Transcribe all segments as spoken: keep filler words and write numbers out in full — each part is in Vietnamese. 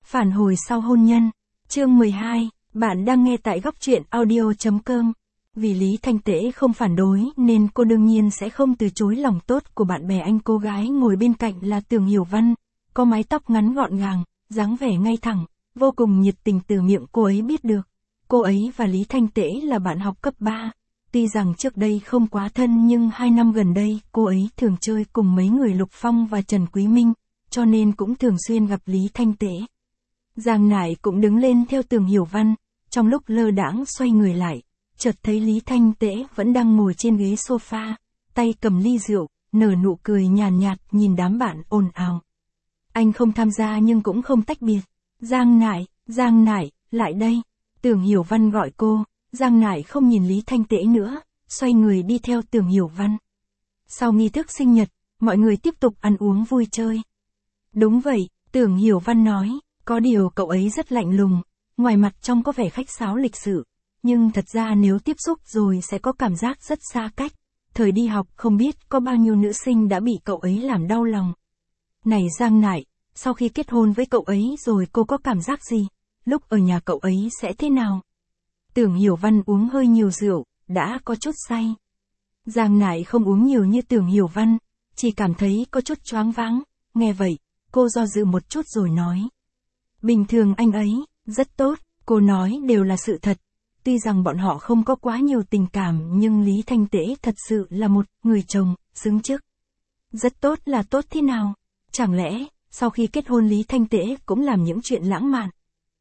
Phản hồi sau hôn nhân. Chương mười hai, bạn đang nghe tại góc truyện audio chấm com. Vì Lý Thanh Tễ không phản đối nên cô đương nhiên sẽ không từ chối lòng tốt của bạn bè anh. Cô gái ngồi bên cạnh là Tưởng Hiểu Văn, có mái tóc ngắn gọn gàng, dáng vẻ ngay thẳng, vô cùng nhiệt tình. Từ miệng cô ấy biết được, cô ấy và Lý Thanh Tễ là bạn học cấp ba. Tuy rằng trước đây không quá thân nhưng hai năm gần đây cô ấy thường chơi cùng mấy người Lục Phong và Trần Quý Minh, cho nên cũng thường xuyên gặp Lý Thanh Tễ. Giang Nải cũng đứng lên theo Tưởng Hiểu Văn, trong lúc lơ đãng xoay người lại, chợt thấy Lý Thanh Tễ vẫn đang ngồi trên ghế sofa, tay cầm ly rượu, nở nụ cười nhàn nhạt, nhìn đám bạn ồn ào. Anh không tham gia nhưng cũng không tách biệt. Giang Nải, Giang Nải, lại đây. Tưởng Hiểu Văn gọi cô. Giang Nải không nhìn Lý Thanh Tễ nữa, xoay người đi theo Tưởng Hiểu Văn. Sau nghi thức sinh nhật, mọi người tiếp tục ăn uống vui chơi. Đúng vậy, Tưởng Hiểu Văn nói, có điều cậu ấy rất lạnh lùng, ngoài mặt trông có vẻ khách sáo lịch sự, nhưng thật ra nếu tiếp xúc rồi sẽ có cảm giác rất xa cách. Thời đi học không biết có bao nhiêu nữ sinh đã bị cậu ấy làm đau lòng. Này Giang Nải, sau khi kết hôn với cậu ấy rồi cô có cảm giác gì? Lúc ở nhà cậu ấy sẽ thế nào? Tưởng Hiểu Văn uống hơi nhiều rượu, đã có chút say. Giang Nải không uống nhiều như Tưởng Hiểu Văn, chỉ cảm thấy có chút choáng váng. Nghe vậy, cô do dự một chút rồi nói. Bình thường anh ấy, rất tốt, cô nói đều là sự thật. Tuy rằng bọn họ không có quá nhiều tình cảm nhưng Lý Thanh Tễ thật sự là một người chồng, xứng chức. Rất tốt là tốt thế nào? Chẳng lẽ, sau khi kết hôn Lý Thanh Tễ cũng làm những chuyện lãng mạn?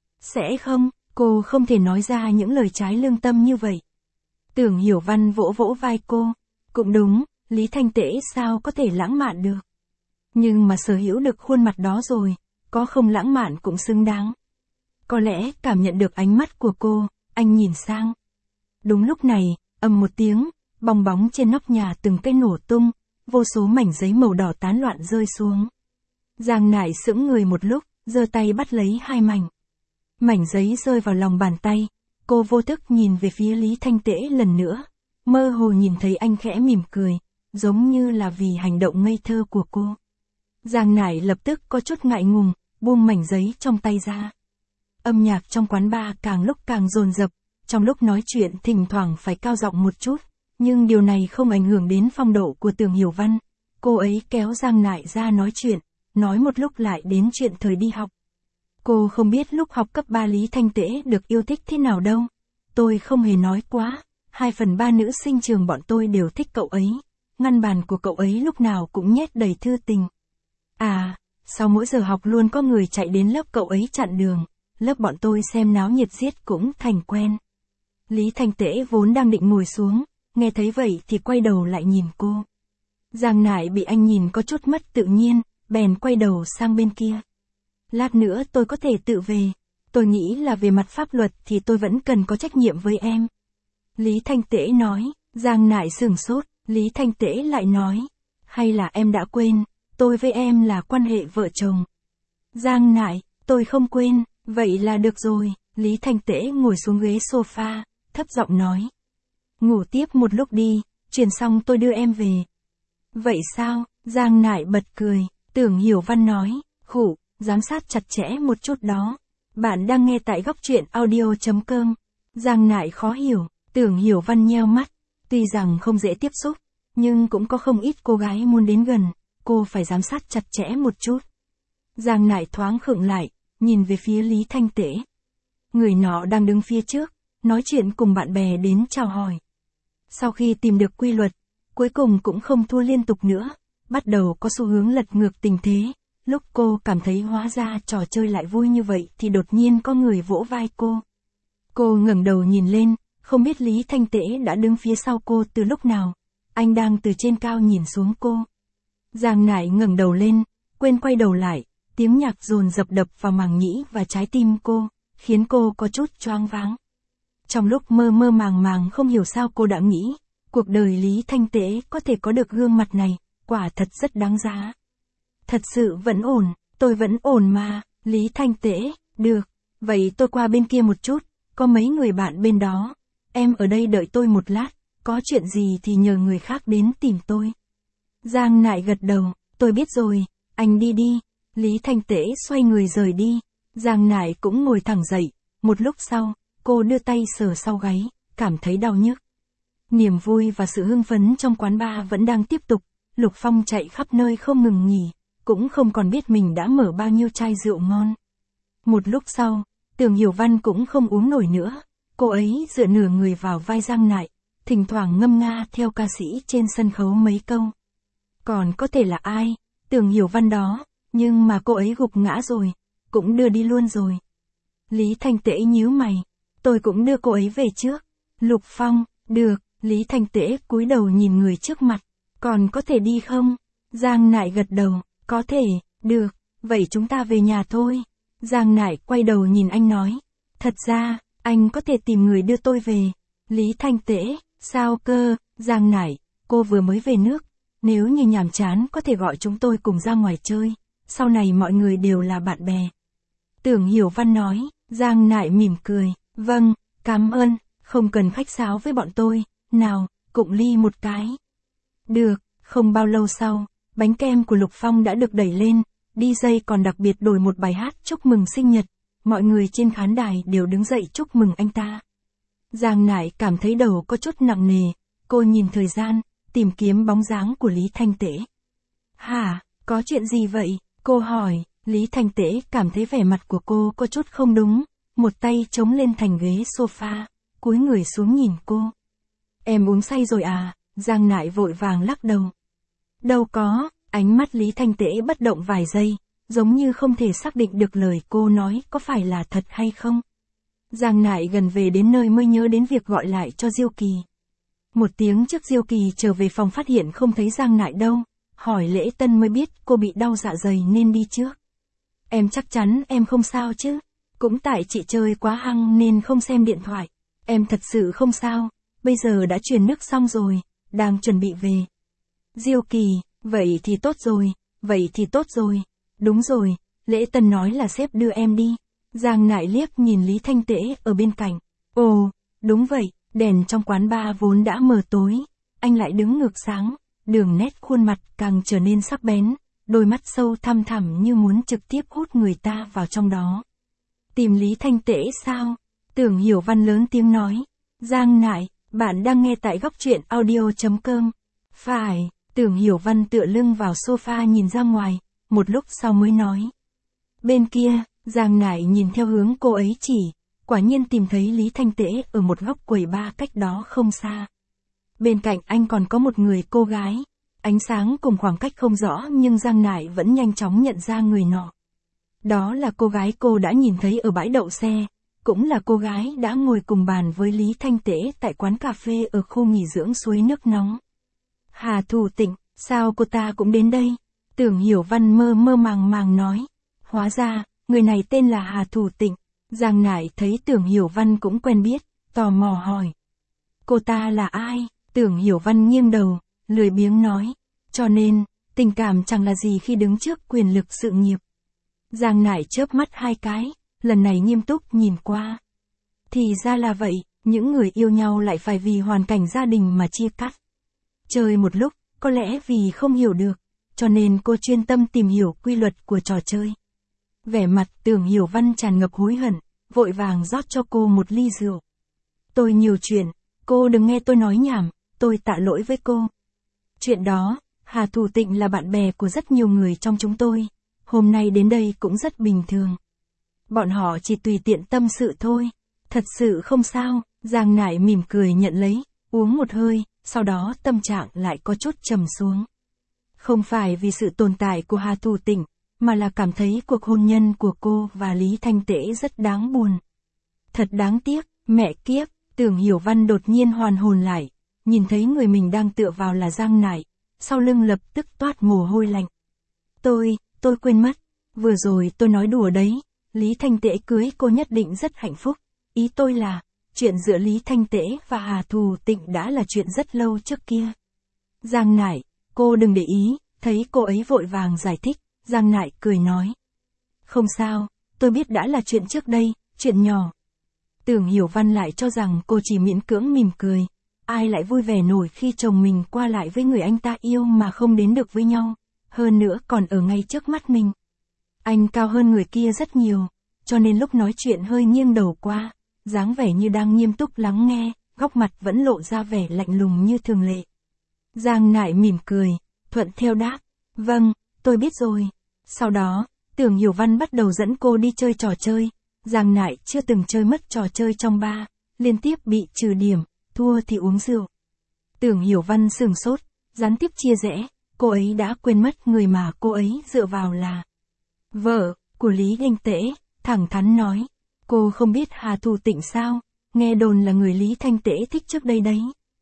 Sẽ không, cô không thể nói ra những lời trái lương tâm như vậy. Tưởng Hiểu Văn vỗ vỗ vai cô. Cũng đúng, Lý Thanh Tễ sao có thể lãng mạn được? Nhưng mà sở hữu được khuôn mặt đó rồi, có không lãng mạn cũng xứng đáng. Có lẽ cảm nhận được ánh mắt của cô, anh nhìn sang. Đúng lúc này, ầm một tiếng, bong bóng trên nóc nhà từng cái nổ tung, vô số mảnh giấy màu đỏ tán loạn rơi xuống. Giang Nải sững người một lúc, giơ tay bắt lấy hai mảnh. Mảnh giấy rơi vào lòng bàn tay, cô vô thức nhìn về phía Lý Thanh Tễ lần nữa, mơ hồ nhìn thấy anh khẽ mỉm cười, giống như là vì hành động ngây thơ của cô. Giang Nải lập tức có chút ngại ngùng, buông mảnh giấy trong tay ra. Âm nhạc trong quán bar càng lúc càng dồn dập, trong lúc nói chuyện thỉnh thoảng phải cao giọng một chút, nhưng điều này không ảnh hưởng đến phong độ của Tưởng Hiểu Văn. Cô ấy kéo Giang Nải ra nói chuyện, nói một lúc lại đến chuyện thời đi học. Cô không biết lúc học cấp ba Lý Thanh Tễ được yêu thích thế nào đâu. Tôi không hề nói quá, hai phần ba nữ sinh trường bọn tôi đều thích cậu ấy. Ngăn bàn của cậu ấy lúc nào cũng nhét đầy thư tình. À, sau mỗi giờ học luôn có người chạy đến lớp cậu ấy chặn đường, lớp bọn tôi xem náo nhiệt giết cũng thành quen. Lý Thanh Tễ vốn đang định ngồi xuống, nghe thấy vậy thì quay đầu lại nhìn cô. Giang Nải bị anh nhìn có chút mất tự nhiên, bèn quay đầu sang bên kia. Lát nữa tôi có thể tự về, tôi nghĩ là về mặt pháp luật thì tôi vẫn cần có trách nhiệm với em. Lý Thanh Tễ nói. Giang Nải sửng sốt, Lý Thanh Tễ lại nói. Hay là em đã quên, tôi với em là quan hệ vợ chồng. Giang Nải, tôi không quên, vậy là được rồi. Lý Thanh Tễ ngồi xuống ghế sofa, thấp giọng nói. Ngủ tiếp một lúc đi, chuyển xong tôi đưa em về. Vậy sao? Giang Nải bật cười. Tưởng Hiểu Văn nói. Khủ, giám sát chặt chẽ một chút đó. Bạn đang nghe tại góc truyện audio chấm com. Giang Nải khó hiểu. Tưởng Hiểu Văn nheo mắt. Tuy rằng không dễ tiếp xúc, nhưng cũng có không ít cô gái muốn đến gần. Cô phải giám sát chặt chẽ một chút. Giang Nải thoáng khựng lại, nhìn về phía Lý Thanh Tễ. Người nọ đang đứng phía trước, nói chuyện cùng bạn bè đến chào hỏi. Sau khi tìm được quy luật, cuối cùng cũng không thua liên tục nữa, bắt đầu có xu hướng lật ngược tình thế. Lúc cô cảm thấy hóa ra trò chơi lại vui như vậy thì đột nhiên có người vỗ vai cô. Cô ngẩng đầu nhìn lên, không biết Lý Thanh Tễ đã đứng phía sau cô từ lúc nào. Anh đang từ trên cao nhìn xuống cô. Giang Nải ngẩng đầu lên, quên quay đầu lại, tiếng nhạc dồn dập đập vào màng nhĩ và trái tim cô, khiến cô có chút choáng váng. Trong lúc mơ mơ màng màng không hiểu sao cô đã nghĩ, cuộc đời Lý Thanh Tễ có thể có được gương mặt này, quả thật rất đáng giá. Thật sự vẫn ổn, tôi vẫn ổn mà. Lý Thanh Tễ, được, vậy tôi qua bên kia một chút, có mấy người bạn bên đó. Em ở đây đợi tôi một lát, có chuyện gì thì nhờ người khác đến tìm tôi. Giang Nải gật đầu, tôi biết rồi, anh đi đi. Lý Thanh Tễ xoay người rời đi. Giang Nại cũng ngồi thẳng dậy, một lúc sau, cô đưa tay sờ sau gáy, cảm thấy đau nhức. Niềm vui và sự hưng phấn trong quán bar vẫn đang tiếp tục, Lục Phong chạy khắp nơi không ngừng nghỉ, cũng không còn biết mình đã mở bao nhiêu chai rượu ngon. Một lúc sau, Tưởng Hiểu Văn cũng không uống nổi nữa, cô ấy dựa nửa người vào vai Giang Nại, thỉnh thoảng ngâm nga theo ca sĩ trên sân khấu mấy câu. Còn có thể là ai, Tưởng Hiểu Văn đó, nhưng mà cô ấy gục ngã rồi, cũng đưa đi luôn rồi. Lý Thanh Tễ nhíu mày, tôi cũng đưa cô ấy về trước. Lục Phong, được, Lý Thanh Tễ cúi đầu nhìn người trước mặt, còn có thể đi không? Giang Nại gật đầu, có thể, được, vậy chúng ta về nhà thôi. Giang Nại quay đầu nhìn anh nói, thật ra, anh có thể tìm người đưa tôi về. Lý Thanh Tễ, sao cơ? Giang Nại, cô vừa mới về nước, nếu như nhàm chán có thể gọi chúng tôi cùng ra ngoài chơi, sau này mọi người đều là bạn bè. Tưởng Hiểu Văn nói, Giang Nại mỉm cười, vâng, cảm ơn, không cần khách sáo với bọn tôi, nào, cụng ly một cái. Được, không bao lâu sau, bánh kem của Lục Phong đã được đẩy lên, đi jây còn đặc biệt đổi một bài hát chúc mừng sinh nhật, mọi người trên khán đài đều đứng dậy chúc mừng anh ta. Giang Nại cảm thấy đầu có chút nặng nề, cô nhìn thời gian, tìm kiếm bóng dáng của Lý Thanh Tễ. Hả, có chuyện gì vậy? Cô hỏi, Lý Thanh Tễ cảm thấy vẻ mặt của cô có chút không đúng, một tay chống lên thành ghế sofa, cúi người xuống nhìn cô. Em uống say rồi à? Giang Nại vội vàng lắc đầu. Đâu có, ánh mắt Lý Thanh Tễ bất động vài giây, giống như không thể xác định được lời cô nói có phải là thật hay không. Giang Nại gần về đến nơi mới nhớ đến việc gọi lại cho Diêu Kỳ. Một tiếng trước Diêu Kỳ trở về phòng phát hiện không thấy Giang Nại đâu, hỏi lễ tân mới biết cô bị đau dạ dày nên đi trước. Em chắc chắn em không sao chứ? Cũng tại chị chơi quá hăng nên không xem điện thoại. Em thật sự không sao, bây giờ đã truyền nước xong rồi, đang chuẩn bị về. Diêu Kỳ, vậy thì tốt rồi, vậy thì tốt rồi. Đúng rồi, lễ tân nói là sếp đưa em đi. Giang Nại liếc nhìn Lý Thanh Tễ ở bên cạnh. Ồ, đúng vậy, đèn trong quán bar vốn đã mờ tối, anh lại đứng ngược sáng, đường nét khuôn mặt càng trở nên sắc bén, đôi mắt sâu thăm thẳm như muốn trực tiếp hút người ta vào trong đó. Tìm Lý Thanh Tễ sao? Tưởng Hiểu Văn lớn tiếng nói. Giang Nại, bạn đang nghe tại góc truyện audio chấm com. Phải, Tưởng Hiểu Văn tựa lưng vào sofa nhìn ra ngoài, một lúc sau mới nói. Bên kia, Giang Nại nhìn theo hướng cô ấy chỉ, quả nhiên tìm thấy Lý Thanh Tễ ở một góc quầy bar cách đó không xa. Bên cạnh anh còn có một người cô gái, ánh sáng cùng khoảng cách không rõ nhưng Giang Nại vẫn nhanh chóng nhận ra người nọ. Đó là cô gái cô đã nhìn thấy ở bãi đậu xe, cũng là cô gái đã ngồi cùng bàn với Lý Thanh Tễ tại quán cà phê ở khu nghỉ dưỡng suối nước nóng. Hà Thủ Tịnh, sao cô ta cũng đến đây? Tưởng Hiểu Văn mơ mơ màng màng nói. Hóa ra, người này tên là Hà Thủ Tịnh. Giang Nại thấy Tưởng Hiểu Văn cũng quen biết, tò mò hỏi. Cô ta là ai? Tưởng Hiểu Văn nghiêng đầu, lười biếng nói. Cho nên, tình cảm chẳng là gì khi đứng trước quyền lực sự nghiệp. Giang Nại chớp mắt hai cái, lần này nghiêm túc nhìn qua. Thì ra là vậy, những người yêu nhau lại phải vì hoàn cảnh gia đình mà chia cắt. Chơi một lúc, có lẽ vì không hiểu được, cho nên cô chuyên tâm tìm hiểu quy luật của trò chơi. Vẻ mặt Tưởng Hiểu Văn tràn ngập hối hận, vội vàng rót cho cô một ly rượu. Tôi nhiều chuyện, cô đừng nghe tôi nói nhảm, tôi tạ lỗi với cô. Chuyện đó, Hà Thủ Tịnh là bạn bè của rất nhiều người trong chúng tôi, hôm nay đến đây cũng rất bình thường. Bọn họ chỉ tùy tiện tâm sự thôi, thật sự không sao. Giang Nại mỉm cười nhận lấy, uống một hơi, sau đó tâm trạng lại có chút trầm xuống. Không phải vì sự tồn tại của Hà Thủ Tịnh, mà là cảm thấy cuộc hôn nhân của cô và Lý Thanh Tễ rất đáng buồn. Thật đáng tiếc, mẹ kiếp, Tưởng Hiểu Văn đột nhiên hoàn hồn lại, nhìn thấy người mình đang tựa vào là Giang Nại, sau lưng lập tức toát mồ hôi lạnh. Tôi, tôi quên mất, vừa rồi tôi nói đùa đấy, Lý Thanh Tễ cưới cô nhất định rất hạnh phúc, ý tôi là, chuyện giữa Lý Thanh Tễ và Hà Thủ Tịnh đã là chuyện rất lâu trước kia. Giang Nại, cô đừng để ý, thấy cô ấy vội vàng giải thích, Giang Nại cười nói. Không sao, tôi biết đã là chuyện trước đây, chuyện nhỏ. Tưởng Hiểu Văn lại cho rằng cô chỉ miễn cưỡng mỉm cười, ai lại vui vẻ nổi khi chồng mình qua lại với người anh ta yêu mà không đến được với nhau, hơn nữa còn ở ngay trước mắt mình. Anh cao hơn người kia rất nhiều, cho nên lúc nói chuyện hơi nghiêng đầu qua, dáng vẻ như đang nghiêm túc lắng nghe, góc mặt vẫn lộ ra vẻ lạnh lùng như thường lệ. Giang Nại mỉm cười, thuận theo đáp, vâng, tôi biết rồi. Sau đó, Tưởng Hiểu Văn bắt đầu dẫn cô đi chơi trò chơi. Giang Nại chưa từng chơi mất trò chơi trong ba, liên tiếp bị trừ điểm, thua thì uống rượu. Tưởng Hiểu Văn sửng sốt, gián tiếp chia rẽ, cô ấy đã quên mất người mà cô ấy dựa vào là vợ của Lý Thanh Tễ, thẳng thắn nói. Cô không biết Hà Thù Tịnh sao, nghe đồn là người Lý Thanh Tễ thích trước đây đấy.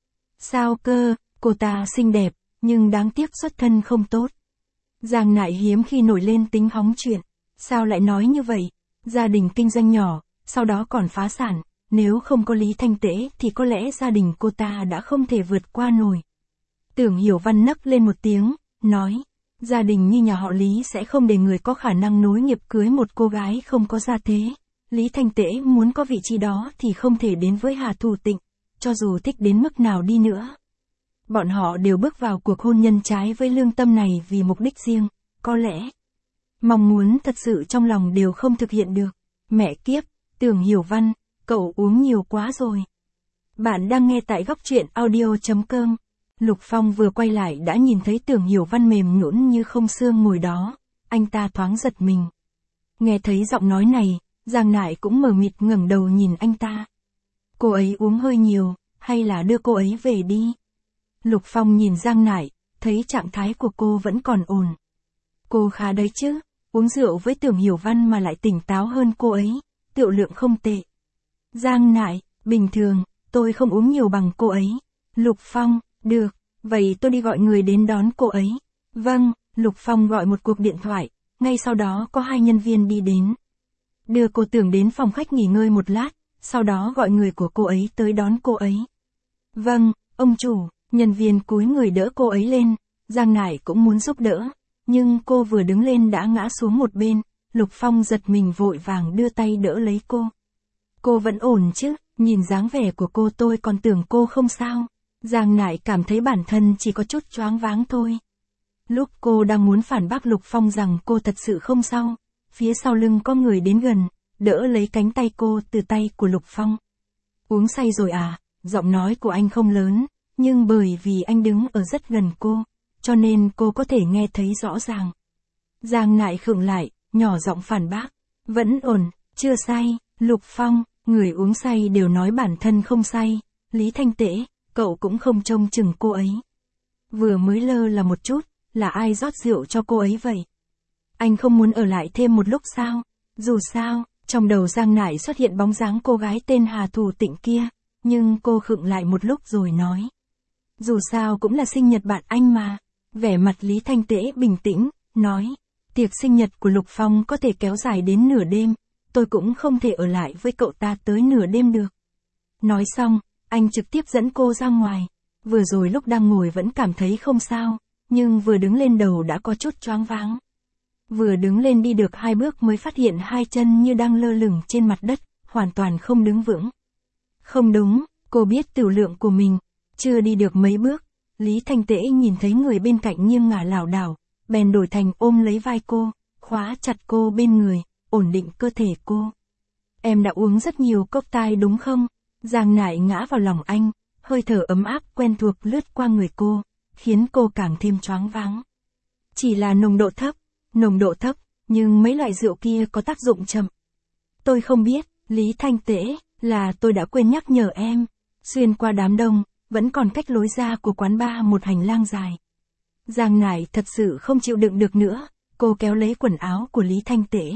Sao cơ, cô ta xinh đẹp, nhưng đáng tiếc xuất thân không tốt. Giang Nại hiếm khi nổi lên tính hóng chuyện. Sao lại nói như vậy? Gia đình kinh doanh nhỏ, sau đó còn phá sản, nếu không có Lý Thanh Tễ thì có lẽ gia đình cô ta đã không thể vượt qua nổi. Tưởng Hiểu Văn nấc lên một tiếng, nói, gia đình như nhà họ Lý sẽ không để người có khả năng nối nghiệp cưới một cô gái không có gia thế. Lý Thanh Tễ muốn có vị trí đó thì không thể đến với Hà Thù Tịnh, cho dù thích đến mức nào đi nữa. Bọn họ đều bước vào cuộc hôn nhân trái với lương tâm này vì mục đích riêng, có lẽ mong muốn thật sự trong lòng đều không thực hiện được. Mẹ kiếp, Tưởng Hiểu Văn, cậu uống nhiều quá rồi. Bạn đang nghe tại góc truyện audio chấm com. Lục Phong vừa quay lại đã nhìn thấy Tưởng Hiểu Văn mềm nhũn như không xương ngồi đó, anh ta thoáng giật mình. Nghe thấy giọng nói này, Giang Nại cũng mờ mịt ngẩng đầu nhìn anh ta. Cô ấy uống hơi nhiều, hay là đưa cô ấy về đi? Lục Phong nhìn Giang Nại, thấy trạng thái của cô vẫn còn ổn. Cô khá đấy chứ, uống rượu với Tưởng Hiểu Văn mà lại tỉnh táo hơn cô ấy, tiểu lượng không tệ. Giang Nại, bình thường, tôi không uống nhiều bằng cô ấy. Lục Phong, được, vậy tôi đi gọi người đến đón cô ấy. Vâng, Lục Phong gọi một cuộc điện thoại, ngay sau đó có hai nhân viên đi đến. Đưa cô Tưởng đến phòng khách nghỉ ngơi một lát, sau đó gọi người của cô ấy tới đón cô ấy. Vâng, ông chủ, nhân viên cúi người đỡ cô ấy lên, Giang Nại cũng muốn giúp đỡ, nhưng cô vừa đứng lên đã ngã xuống một bên, Lục Phong giật mình vội vàng đưa tay đỡ lấy cô. Cô vẫn ổn chứ, nhìn dáng vẻ của cô tôi còn tưởng cô không sao. Giang Nại cảm thấy bản thân chỉ có chút choáng váng thôi. Lúc cô đang muốn phản bác Lục Phong rằng cô thật sự không sao, phía sau lưng có người đến gần, đỡ lấy cánh tay cô từ tay của Lục Phong. Uống say rồi à? Giọng nói của anh không lớn, nhưng bởi vì anh đứng ở rất gần cô, cho nên cô có thể nghe thấy rõ ràng. Giang Nại khựng lại, nhỏ giọng phản bác. Vẫn ổn, chưa say. Lục Phong, người uống say đều nói bản thân không say. Lý Thanh Tễ, cậu cũng không trông chừng cô ấy. Vừa mới lơ là một chút, là ai rót rượu cho cô ấy vậy? Anh không muốn ở lại thêm một lúc sao? Dù sao, trong đầu Giang Nại xuất hiện bóng dáng cô gái tên Hà Thù Tịnh kia, nhưng cô khựng lại một lúc rồi nói. Dù sao cũng là sinh nhật bạn anh mà. Vẻ mặt Lý Thanh Tễ bình tĩnh, nói. Tiệc sinh nhật của Lục Phong có thể kéo dài đến nửa đêm, tôi cũng không thể ở lại với cậu ta tới nửa đêm được. Nói xong, anh trực tiếp dẫn cô ra ngoài. Vừa rồi lúc đang ngồi vẫn cảm thấy không sao, nhưng vừa đứng lên đầu đã có chút choáng váng. Vừa đứng lên đi được hai bước mới phát hiện hai chân như đang lơ lửng trên mặt đất, hoàn toàn không đứng vững. Không đúng, cô biết tiểu lượng của mình, chưa đi được mấy bước, Lý Thanh Tễ nhìn thấy người bên cạnh nghiêng ngả lảo đảo, bèn đổi thành ôm lấy vai cô, khóa chặt cô bên người, ổn định cơ thể cô. Em đã uống rất nhiều cocktail đúng không? Giang Nại ngã vào lòng anh, hơi thở ấm áp quen thuộc lướt qua người cô, khiến cô càng thêm choáng váng. Chỉ là nồng độ thấp, nồng độ thấp, nhưng mấy loại rượu kia có tác dụng chậm. Tôi không biết, Lý Thanh Tễ, là tôi đã quên nhắc nhở em. Xuyên qua đám đông, vẫn còn cách lối ra của quán bar một hành lang dài. Giang Nại thật sự không chịu đựng được nữa, cô kéo lấy quần áo của Lý Thanh Tễ.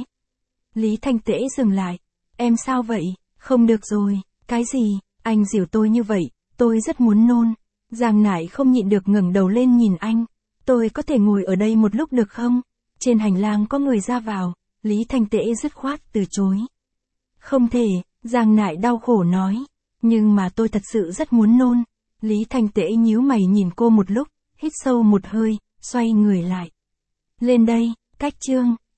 Lý Thanh Tễ dừng lại. Em sao vậy? Không được rồi. Cái gì? Anh dìu tôi như vậy, tôi rất muốn nôn. Giang Nại không nhịn được ngẩng đầu lên nhìn anh. Tôi có thể ngồi ở đây một lúc được không? Trên hành lang có người ra vào, Lý Thanh Tễ dứt khoát từ chối. Không thể, Giang Nại đau khổ nói. Nhưng mà tôi thật sự rất muốn nôn. Lý Thanh Tễ nhíu mày nhìn cô một lúc, hít sâu một hơi, xoay người lại. Lên đây, cách chương.